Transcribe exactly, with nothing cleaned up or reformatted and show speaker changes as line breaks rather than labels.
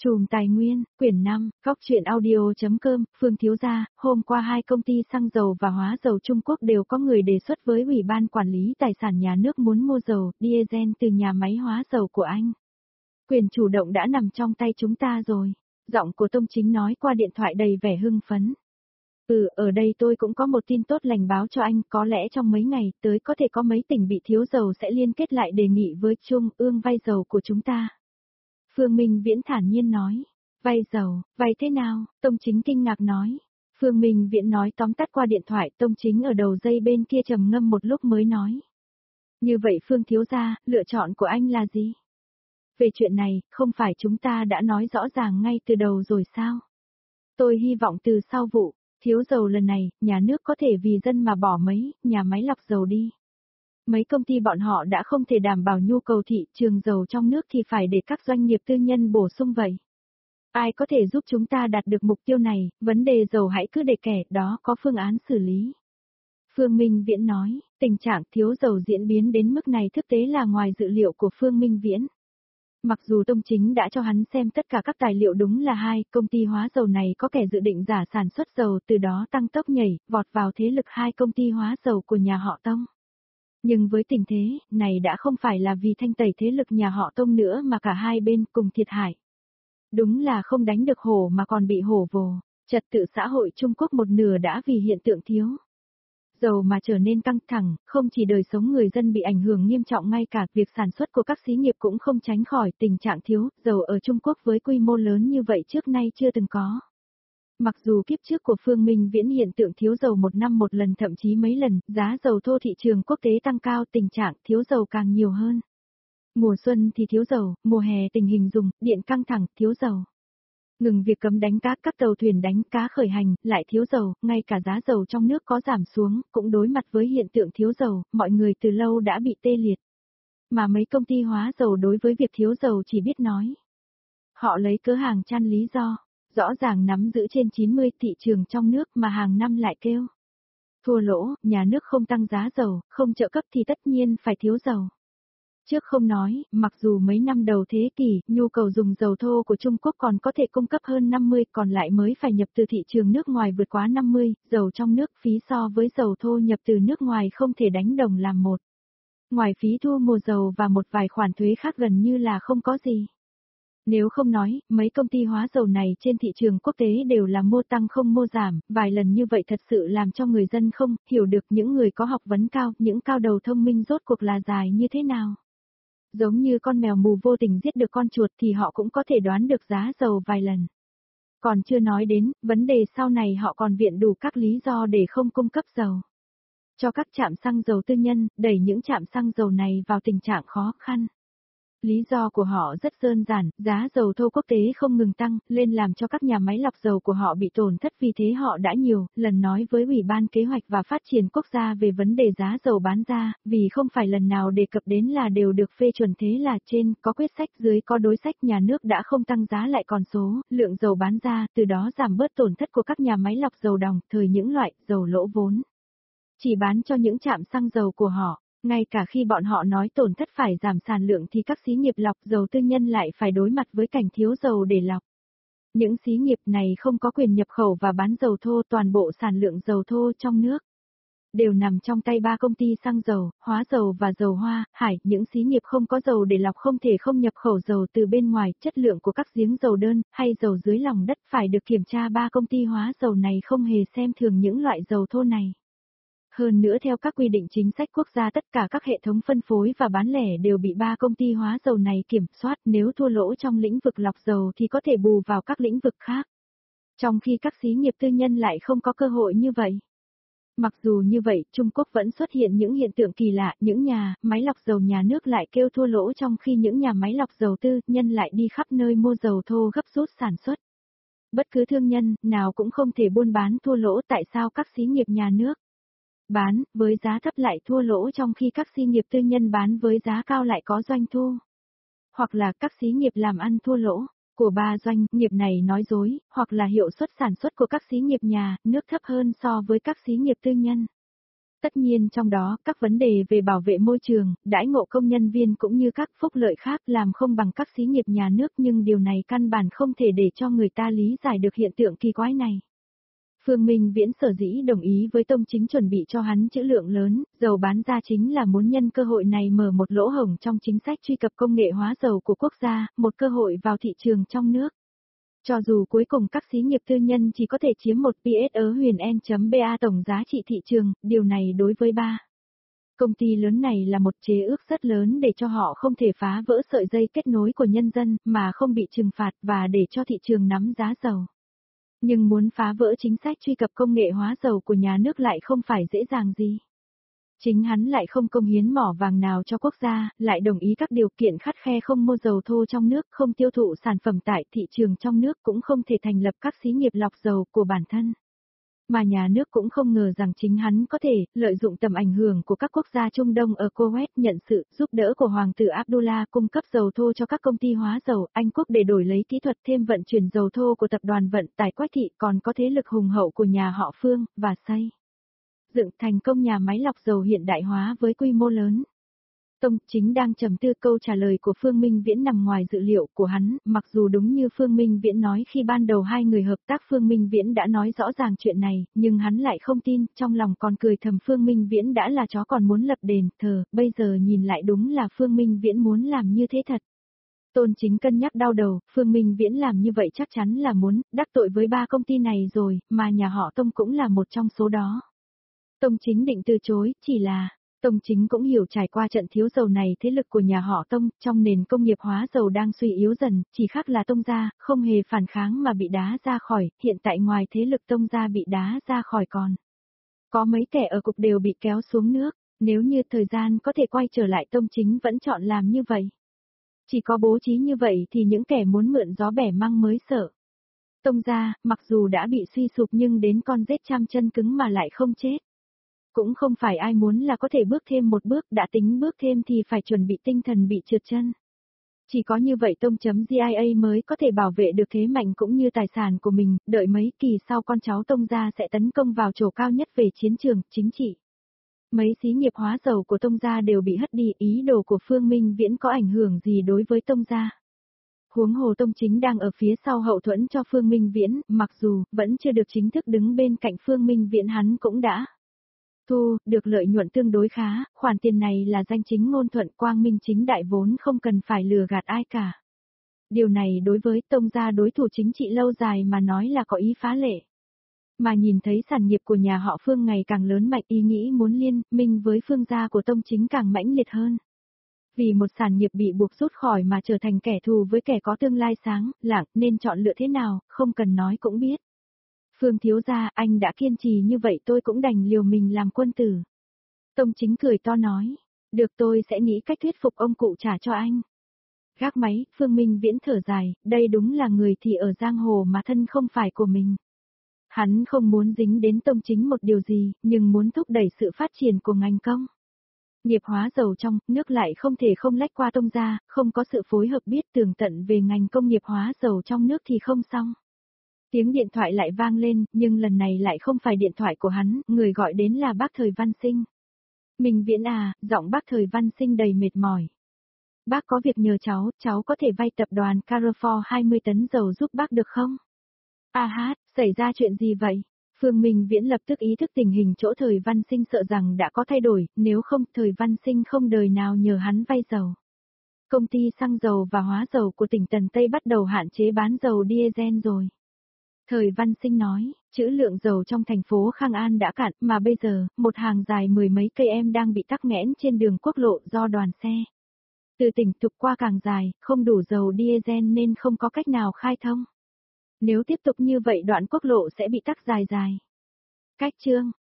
Chùm Tài Nguyên, quyển năm, góc truyện audio.com, Phương Thiếu Gia, hôm qua hai công ty xăng dầu và hóa dầu Trung Quốc đều có người đề xuất với Ủy ban Quản lý Tài sản Nhà nước muốn mua dầu, diesel từ nhà máy hóa dầu của anh. Quyền chủ động đã nằm trong tay chúng ta rồi, giọng của Tông Chính nói qua điện thoại đầy vẻ hưng phấn. Ừ, ở đây tôi cũng có một tin tốt lành báo cho anh, có lẽ trong mấy ngày tới có thể có mấy tỉnh bị thiếu dầu sẽ liên kết lại đề nghị với Trung ương vay dầu của chúng ta. Phương Minh Viễn thản nhiên nói, vay dầu, vay thế nào? Tông Chính kinh ngạc nói. Phương Minh Viễn nói tóm tắt qua điện thoại, Tông Chính ở đầu dây bên kia trầm ngâm một lúc mới nói. Như vậy Phương Thiếu Gia, lựa chọn của anh là gì? Về chuyện này, không phải chúng ta đã nói rõ ràng ngay từ đầu rồi sao? Tôi hy vọng từ sau vụ thiếu dầu lần này, nhà nước có thể vì dân mà bỏ mấy nhà máy lọc dầu đi. Mấy công ty bọn họ đã không thể đảm bảo nhu cầu thị trường dầu trong nước thì phải để các doanh nghiệp tư nhân bổ sung vậy. Ai có thể giúp chúng ta đạt được mục tiêu này, vấn đề dầu hãy cứ để kẻ đó có phương án xử lý. Phương Minh Viễn nói, tình trạng thiếu dầu diễn biến đến mức này thực tế là ngoài dự liệu của Phương Minh Viễn. Mặc dù Tông Chính đã cho hắn xem tất cả các tài liệu đúng là hai công ty hóa dầu này có kẻ dự định giả sản xuất dầu từ đó tăng tốc nhảy, vọt vào thế lực hai công ty hóa dầu của nhà họ Tông. Nhưng với tình thế, này đã không phải là vì thanh tẩy thế lực nhà họ Tông nữa mà cả hai bên cùng thiệt hại. Đúng là không đánh được hổ mà còn bị hổ vồ, trật tự xã hội Trung Quốc một nửa đã vì hiện tượng thiếu dầu mà trở nên căng thẳng, không chỉ đời sống người dân bị ảnh hưởng nghiêm trọng, ngay cả việc sản xuất của các xí nghiệp cũng không tránh khỏi tình trạng thiếu dầu ở Trung Quốc với quy mô lớn như vậy trước nay chưa từng có. Mặc dù kiếp trước của Phương Minh Viễn hiện tượng thiếu dầu một năm một lần thậm chí mấy lần, giá dầu thô thị trường quốc tế tăng cao, tình trạng thiếu dầu càng nhiều hơn. Mùa xuân thì thiếu dầu, mùa hè tình hình dùng, điện căng thẳng, thiếu dầu. Ngừng việc cấm đánh cá, các tàu thuyền đánh cá khởi hành, lại thiếu dầu, ngay cả giá dầu trong nước có giảm xuống, cũng đối mặt với hiện tượng thiếu dầu, mọi người từ lâu đã bị tê liệt. Mà mấy công ty hóa dầu đối với việc thiếu dầu chỉ biết nói. Họ lấy cớ hàng chăn lý do. Rõ ràng nắm giữ trên chín mươi thị trường trong nước mà hàng năm lại kêu thua lỗ, nhà nước không tăng giá dầu, không trợ cấp thì tất nhiên phải thiếu dầu. Trước không nói, mặc dù mấy năm đầu thế kỷ, nhu cầu dùng dầu thô của Trung Quốc còn có thể cung cấp hơn năm mươi, còn lại mới phải nhập từ thị trường nước ngoài vượt quá năm mươi, dầu trong nước phí so với dầu thô nhập từ nước ngoài không thể đánh đồng làm một. Ngoài phí thu mua dầu và một vài khoản thuế khác gần như là không có gì. Nếu không nói, mấy công ty hóa dầu này trên thị trường quốc tế đều là mua tăng không mua giảm, vài lần như vậy thật sự làm cho người dân không hiểu được những người có học vấn cao, những cao đầu thông minh rốt cuộc là dài như thế nào. Giống như con mèo mù vô tình giết được con chuột thì họ cũng có thể đoán được giá dầu vài lần. Còn chưa nói đến, vấn đề sau này họ còn viện đủ các lý do để không cung cấp dầu cho các trạm xăng dầu tư nhân, đẩy những trạm xăng dầu này vào tình trạng khó khăn. Lý do của họ rất đơn giản, giá dầu thô quốc tế không ngừng tăng, lên làm cho các nhà máy lọc dầu của họ bị tổn thất, vì thế họ đã nhiều lần nói với Ủy ban Kế hoạch và Phát triển Quốc gia về vấn đề giá dầu bán ra, vì không phải lần nào đề cập đến là đều được phê chuẩn, thế là trên có quyết sách, dưới có đối sách, nhà nước đã không tăng giá lại còn số, lượng dầu bán ra, từ đó giảm bớt tổn thất của các nhà máy lọc dầu đồng, thời những loại dầu lỗ vốn. Chỉ bán cho những trạm xăng dầu của họ. Ngay cả khi bọn họ nói tổn thất phải giảm sản lượng thì các xí nghiệp lọc dầu tư nhân lại phải đối mặt với cảnh thiếu dầu để lọc. Những xí nghiệp này không có quyền nhập khẩu và bán dầu thô, toàn bộ sản lượng dầu thô trong nước đều nằm trong tay ba công ty xăng dầu, hóa dầu và dầu hoa, hải. Những xí nghiệp không có dầu để lọc không thể không nhập khẩu dầu từ bên ngoài, chất lượng của các giếng dầu đơn hay dầu dưới lòng đất phải được kiểm tra. Ba công ty hóa dầu này không hề xem thường những loại dầu thô này. Hơn nữa theo các quy định chính sách quốc gia, tất cả các hệ thống phân phối và bán lẻ đều bị ba công ty hóa dầu này kiểm soát, nếu thua lỗ trong lĩnh vực lọc dầu thì có thể bù vào các lĩnh vực khác. Trong khi các xí nghiệp tư nhân lại không có cơ hội như vậy. Mặc dù như vậy, Trung Quốc vẫn xuất hiện những hiện tượng kỳ lạ, những nhà máy lọc dầu nhà nước lại kêu thua lỗ trong khi những nhà máy lọc dầu tư nhân lại đi khắp nơi mua dầu thô gấp rút sản xuất. Bất cứ thương nhân nào cũng không thể buôn bán thua lỗ, tại sao các xí nghiệp nhà nước bán với giá thấp lại thua lỗ trong khi các xí nghiệp tư nhân bán với giá cao lại có doanh thu? Hoặc là các xí nghiệp làm ăn thua lỗ của ba doanh nghiệp này nói dối, hoặc là hiệu suất sản xuất của các xí nghiệp nhà nước thấp hơn so với các xí nghiệp tư nhân. Tất nhiên trong đó, các vấn đề về bảo vệ môi trường, đãi ngộ công nhân viên cũng như các phúc lợi khác làm không bằng các xí nghiệp nhà nước, nhưng điều này căn bản không thể để cho người ta lý giải được hiện tượng kỳ quái này. Phương Minh Viễn sở dĩ đồng ý với Tông Chính chuẩn bị cho hắn trữ lượng lớn, dầu bán ra chính là muốn nhân cơ hội này mở một lỗ hổng trong chính sách truy cập công nghệ hóa dầu của quốc gia, một cơ hội vào thị trường trong nước. Cho dù cuối cùng các xí nghiệp tư nhân chỉ có thể chiếm một pê ét ở huyền N.ba tổng giá trị thị trường, điều này đối với ba công ty lớn này là một chế ước rất lớn để cho họ không thể phá vỡ sợi dây kết nối của nhân dân mà không bị trừng phạt và để cho thị trường nắm giá dầu. Nhưng muốn phá vỡ chính sách truy cập công nghệ hóa dầu của nhà nước lại không phải dễ dàng gì. Chính hắn lại không công hiến mỏ vàng nào cho quốc gia, lại đồng ý các điều kiện khắt khe không mua dầu thô trong nước, không tiêu thụ sản phẩm tại thị trường trong nước, cũng không thể thành lập các xí nghiệp lọc dầu của bản thân. Mà nhà nước cũng không ngờ rằng chính hắn có thể lợi dụng tầm ảnh hưởng của các quốc gia Trung Đông ở Kuwait, nhận sự giúp đỡ của Hoàng tử Abdullah cung cấp dầu thô cho các công ty hóa dầu Anh Quốc để đổi lấy kỹ thuật thêm vận chuyển dầu thô của tập đoàn vận tải Quách Thị, còn có thế lực hùng hậu của nhà họ Phương, và xây dựng thành công nhà máy lọc dầu hiện đại hóa với quy mô lớn. Tông Chính đang trầm tư, câu trả lời của Phương Minh Viễn nằm ngoài dự liệu của hắn, mặc dù đúng như Phương Minh Viễn nói khi ban đầu hai người hợp tác, Phương Minh Viễn đã nói rõ ràng chuyện này, nhưng hắn lại không tin, trong lòng còn cười thầm Phương Minh Viễn đã là chó còn muốn lập đền thờ, bây giờ nhìn lại đúng là Phương Minh Viễn muốn làm như thế thật. Tôn Chính cân nhắc đau đầu, Phương Minh Viễn làm như vậy chắc chắn là muốn đắc tội với ba công ty này rồi, mà nhà họ Tông cũng là một trong số đó. Tông Chính định từ chối, chỉ là Tông Chính cũng hiểu trải qua trận thiếu dầu này thế lực của nhà họ Tông trong nền công nghiệp hóa dầu đang suy yếu dần, chỉ khác là Tông gia không hề phản kháng mà bị đá ra khỏi, hiện tại ngoài thế lực Tông gia bị đá ra khỏi còn có mấy kẻ ở cục đều bị kéo xuống nước, nếu như thời gian có thể quay trở lại Tông Chính vẫn chọn làm như vậy. Chỉ có bố trí như vậy thì những kẻ muốn mượn gió bẻ măng mới sợ. Tông gia, mặc dù đã bị suy sụp nhưng đến con rết trăm chân cứng mà lại không chết. Cũng không phải ai muốn là có thể bước thêm một bước, đã tính bước thêm thì phải chuẩn bị tinh thần bị trượt chân. Chỉ có như vậy Tông.gia mới có thể bảo vệ được thế mạnh cũng như tài sản của mình, đợi mấy kỳ sau con cháu Tông gia sẽ tấn công vào chỗ cao nhất về chiến trường, chính trị. Mấy xí nghiệp hóa dầu của Tông gia đều bị hất đi, ý đồ của Phương Minh Viễn có ảnh hưởng gì đối với Tông gia. Huống hồ Tông Chính đang ở phía sau hậu thuẫn cho Phương Minh Viễn, mặc dù vẫn chưa được chính thức đứng bên cạnh Phương Minh Viễn, hắn cũng đã thu được lợi nhuận tương đối khá, khoản tiền này là danh chính ngôn thuận, quang minh chính đại, vốn không cần phải lừa gạt ai cả. Điều này đối với Tông gia đối thủ chính trị lâu dài mà nói là có ý phá lệ. Mà nhìn thấy sản nghiệp của nhà họ Phương ngày càng lớn mạnh, ý nghĩ muốn liên minh với Phương gia của Tông Chính càng mãnh liệt hơn. Vì một sản nghiệp bị buộc rút khỏi mà trở thành kẻ thù với kẻ có tương lai sáng lạng, nên chọn lựa thế nào, không cần nói cũng biết. Phương thiếu gia, anh đã kiên trì như vậy tôi cũng đành liều mình làm quân tử. Tông Chính cười to nói, được, tôi sẽ nghĩ cách thuyết phục ông cụ trả cho anh. Gác máy, Phương Minh Viễn thở dài, đây đúng là người thì ở giang hồ mà thân không phải của mình. Hắn không muốn dính đến Tông Chính một điều gì, nhưng muốn thúc đẩy sự phát triển của ngành công nghiệp hóa dầu trong nước lại không thể không lách qua Tông gia, không có sự phối hợp biết tường tận về ngành công nghiệp hóa dầu trong nước thì không xong. Tiếng điện thoại lại vang lên, nhưng lần này lại không phải điện thoại của hắn, người gọi đến là bác Thời Văn Sinh. Minh Viễn à, giọng bác Thời Văn Sinh đầy mệt mỏi. Bác có việc nhờ cháu, cháu có thể vay tập đoàn Carrefour hai mươi tấn dầu giúp bác được không? À hát, xảy ra chuyện gì vậy? Phương Minh Viễn lập tức ý thức tình hình chỗ Thời Văn Sinh, sợ rằng đã có thay đổi, nếu không Thời Văn Sinh không đời nào nhờ hắn vay dầu. Công ty xăng dầu và hóa dầu của tỉnh Tần Tây bắt đầu hạn chế bán dầu diesel rồi. Thời Văn Sinh nói, trữ lượng dầu trong thành phố Khang An đã cạn, mà bây giờ, một hàng dài mười mấy cây em đang bị tắc nghẽn trên đường quốc lộ do đoàn xe từ tỉnh tục qua càng dài, không đủ dầu diesel nên không có cách nào khai thông. Nếu tiếp tục như vậy đoạn quốc lộ sẽ bị tắc dài dài. Cách chương